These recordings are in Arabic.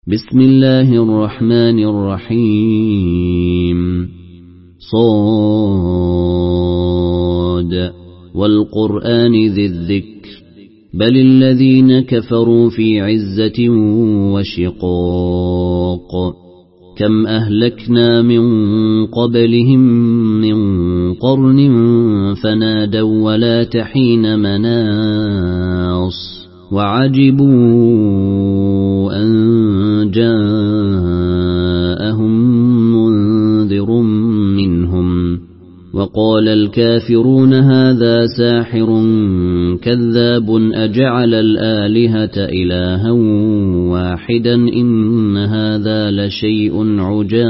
بسم الله الرحمن الرحيم صاد والقرآن ذي الذكر بل الذين كفروا في عزة وشقاق كم أهلكنا من قبلهم من قرن فنادوا ولا تحين مناص وعجبوا أن جاءهم منذر منهم وقال الكافرون هذا ساحر كذاب أجعل الآلهة إلها واحدا إن هذا لشيء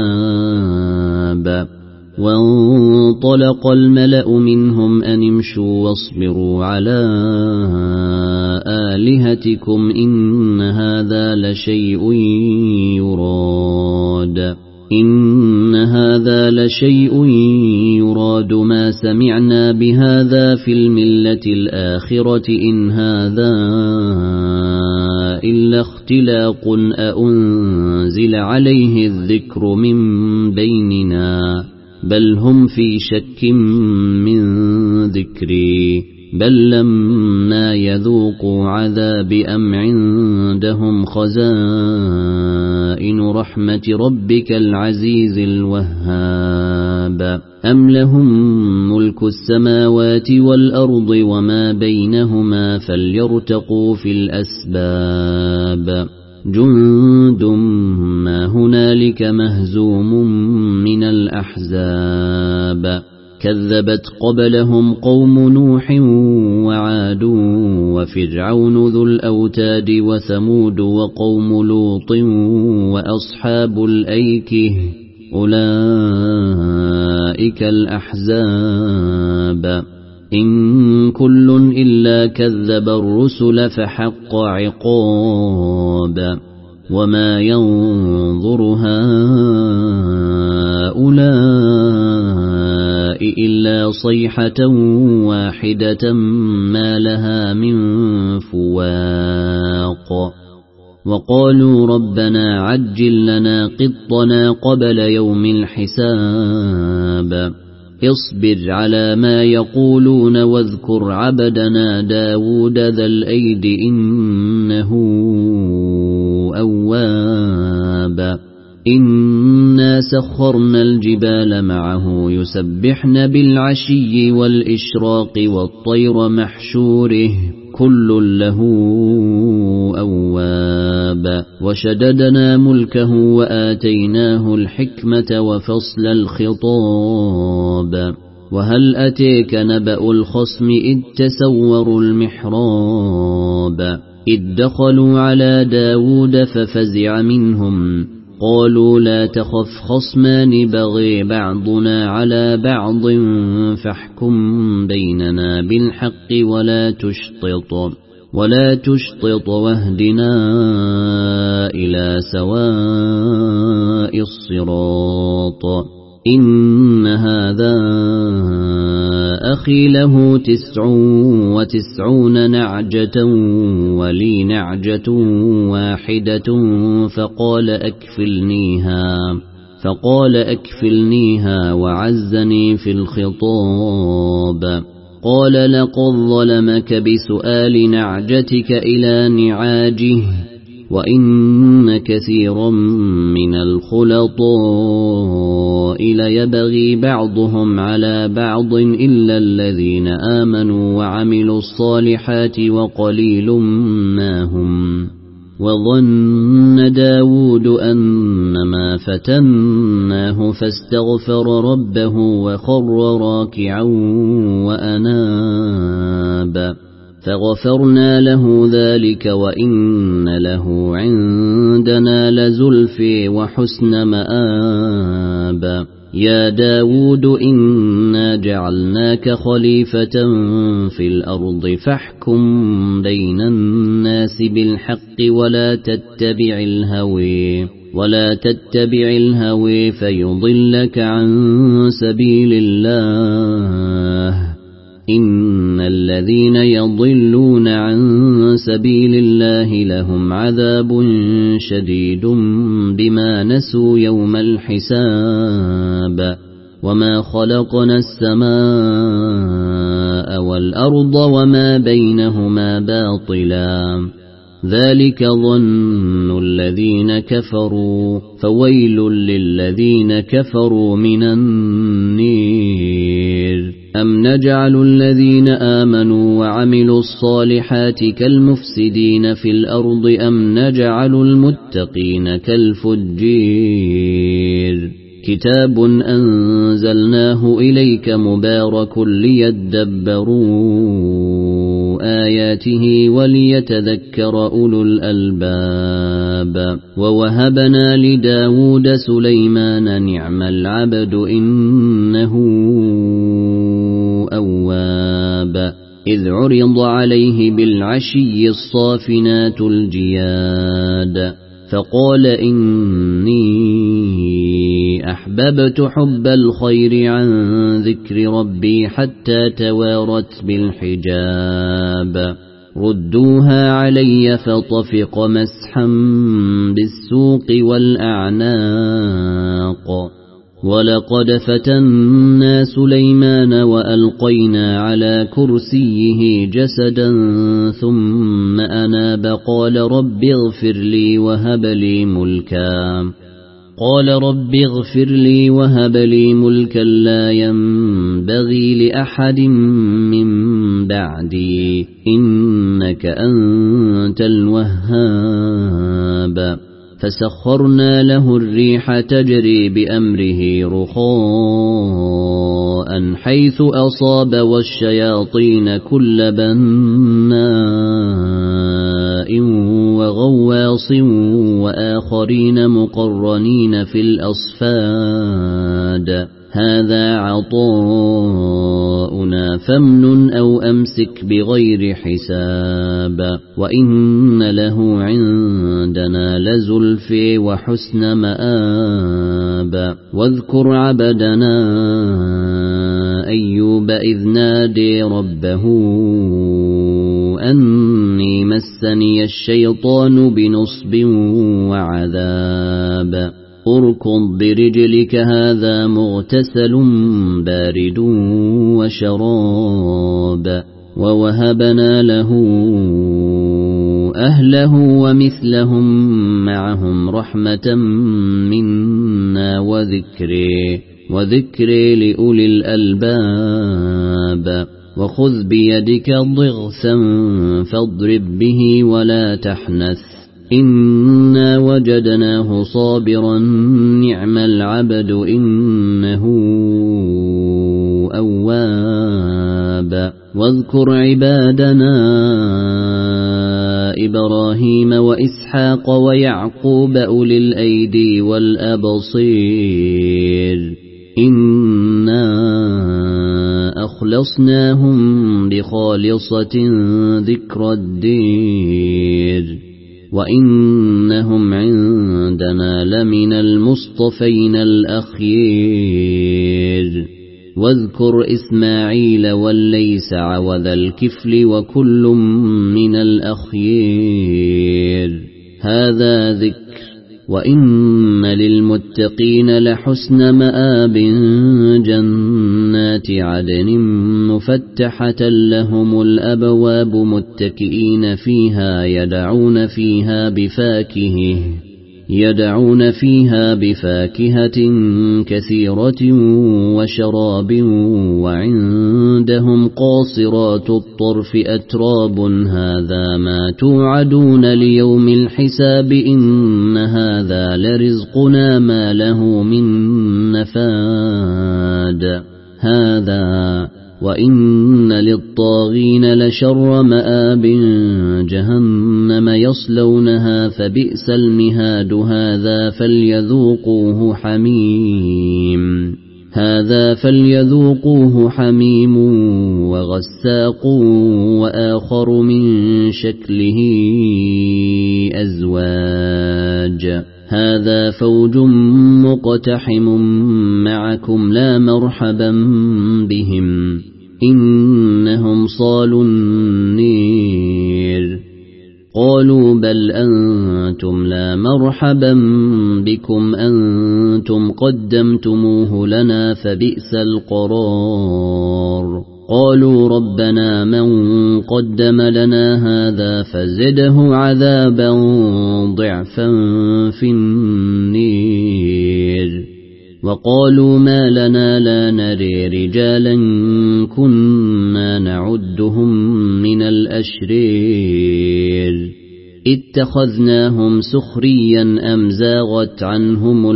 عجاب وانطلق الملأ منهم أن امشوا واصبروا على آلهتكم إن هذا لشيء يراد ما سمعنا بهذا في الملة الآخرة إن هذا إلا اختلاق أأنزل عليه الذكر من بيننا بل هم في شك من ذكري بل لما يذوقوا عذاب أم عندهم خزائن رحمة ربك العزيز الوهاب أم لهم ملك السماوات والأرض وما بينهما فليرتقوا في الأسباب جند ما هنالك مهزوم من الأحزاب كذبت قبلهم قوم نوح وعاد وفرعون ذو الأوتاد وثمود وقوم لوط وأصحاب الأيكة أولئك الأحزاب إن كل إلا كذب الرسل فحق عقاب وما ينظر هؤلاء إلا صيحة واحدة ما لها من فواق وقالوا ربنا عجل لنا قطنا قبل يوم الحساب اصبر على ما يقولون واذكر عبدنا داود ذا الأيد إنه أواب إنا سخرنا الجبال معه يسبحن بالعشي والإشراق والطير محشوره كل له أواب وشددنا ملكه وآتيناه الحكمة وفصل الخطاب وهل أتيك نبأ الخصم إذ تسوروا المحراب إذ دخلوا على داود ففزع منهم قالوا لا تخف خصمان بغي بعضنا على بعض فاحكم بيننا بالحق ولا تشطط واهدنا إلى سواء الصراط إن هذا أخي له 99 نعجة ولي نعجة واحدة فقال أكفلنيها وعزني في الخطاب قال لقد ظلمك بسؤال نعجتك إلى نعاجه وإن كثيرا من الخلطاء ليبغي بعضهم على بعض إلا الذين آمنوا وعملوا الصالحات وقليل ما هم وظن داود أنما فتناه فاستغفر ربه وخر راكعا وأناب فغفرنا له ذلك وإن له عندنا لزلفى وحسن مآب يا داود إنا جعلناك خليفة في الأرض فاحكم بين الناس بالحق ولا تتبع الهوى فيضلك عن سبيل الله إن الذين يضلون عن سبيل الله لهم عذاب شديد بما نسوا يوم الحساب وما خلقنا السماء والأرض وما بينهما باطلا ذلك ظن الذين كفروا فويل للذين كفروا من النير أم نجعل الذين آمنوا وعملوا الصالحات كالمفسدين في الأرض أم نجعل المتقين كالفجير كتاب أنزلناه إليك مبارك ليدبروا آياته وليتذكر أولو الألباب ووهبنا لداود سليمان نعم العبد إنه أواب إذ عرض عليه بالعشي الصافنات الجياد فقال إني أحببت حب الخير عن ذكر ربي حتى توارت بالحجاب ردوها علي فطفق مسحا بالسوق والأعناق ولقد فتنا سليمان وألقينا على كرسيه جسدا ثم أناب قال رب اغفر لي وهب لي ملكا لا ينبغي لأحد من بعدي إنك أنت الوهاب فسخرنا له الريح تجري بأمره رخاء حيث أصاب والشياطين كل بناء وغواص وآخرين مقرنين في الأصفاد هذا عطاؤنا فامنن أو أمسك بغير حساب وإن له عندنا لزلفى وحسن مآب واذكر عبدنا أيوب إذ نادي ربه أني مسني الشيطان بنصب وعذاب اركض برجلك هذا مغتسل بارد وشراب ووهبنا له أهله ومثلهم معهم رحمة منا وذكري لأولي الألباب وخذ بيدك ضغثا فاضرب به ولا تحنث إنا وجدناه صابرا نعم العبد إنه أواب واذكر عبادنا إبراهيم وإسحاق ويعقوب أولي الأيدي والأبصير إنا أخلصناهم بخالصة ذكر الدير وإنهم عندنا لمن المصطفين الأخيار واذكر إسماعيل واليسع وذا الكفل وكل من الأخيار هذا ذكر وإن للمتقين لحسن مآب جنات عدن مفتحة لهم الأبواب متكئين فيها يدعون فيها بفاكهة كثيرة وشراب وعندهم قاصرات الطرف أتراب هذا ما توعدون ليوم الحساب إن هذا لرزقنا ما له من نفاد هذا وإن للطاغين لشر مآب جهنم يصلونها فبئس المهاد هذا فليذوقوه حميم وغساق وآخر من شكله أزواج هذا فوج مقتحم معكم لا مرحبا بهم إنهم صالوا النير قالوا بل أنتم لا مرحبا بكم أنتم قدمتموه لنا فبئس القرار قالوا ربنا من قدم لنا هذا فزده عذابا ضعفا في النير وقالوا ما لنا لا نري رجالا كنا نعدهم من الأشرير اتخذناهم سخريا أم زاغت عنهم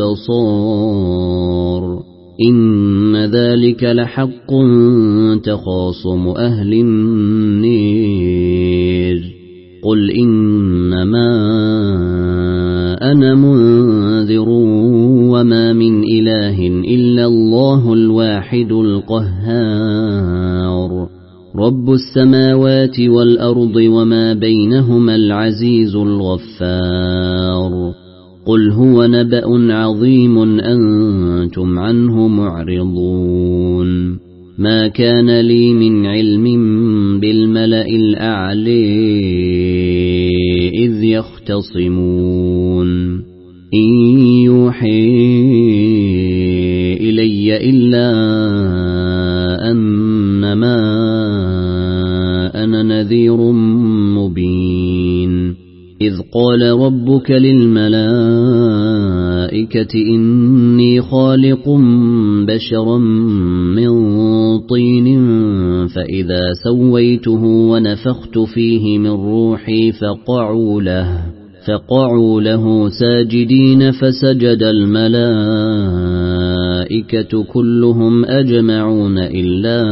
الأبصار إن ذلك لحق تخاصم أهل النير قل إنما أنا منذر وما من إله إلا الله الواحد القهار رب السماوات والأرض وما بينهما العزيز الغفار قل هو نبأ عظيم أنتم عنه معرضون ما كان لي من علم بالملأ الأعلى إذ يختصمون إن يوحي إلي إلا أنما أنا نذير مبين إذ قال ربك للملائكة إني خالق بشرا من طين فإذا سويته ونفخت فيه من روحي فقعوا له ساجدين فسجد الملائكة كلهم أجمعون إلا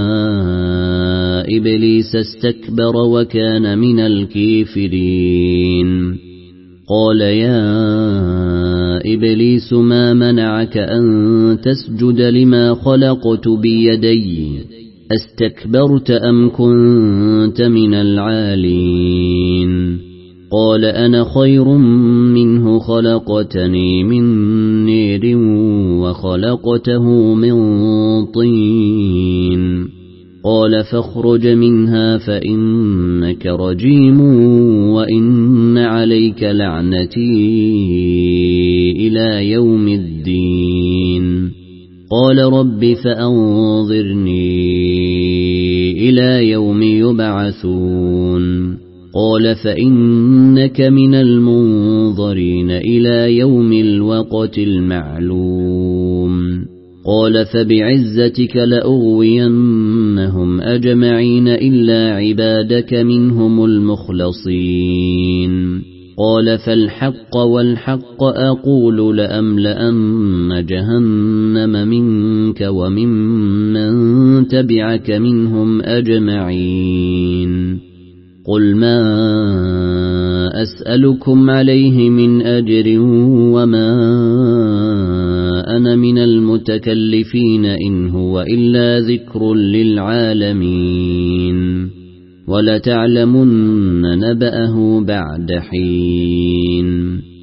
إبليس استكبر وكان من الكافرين قال يا إبليس ما منعك أن تسجد لما خلقت بيدي استكبرت أم كنت من العالين قال أنا خير منه خلقتني من نير وخلقته من طين قال فاخرج منها فإنك رجيم وإن عليك لعنتي إلى يوم الدين قال رب فأنظرني إلى يوم يبعثون قال فإنك من المنظرين إلى يوم الوقت المعلوم قال فبعزتك لأغوينهم أجمعين إلا عبادك منهم المخلصين قال فالحق والحق أقول لأملأن جهنم منك وممن تبعك منهم أجمعين قل ما أسألكم عليه من أجر وما أنا من المتكلفين إن هو إلا ذكر للعالمين ولتعلمن نبأه بعد حين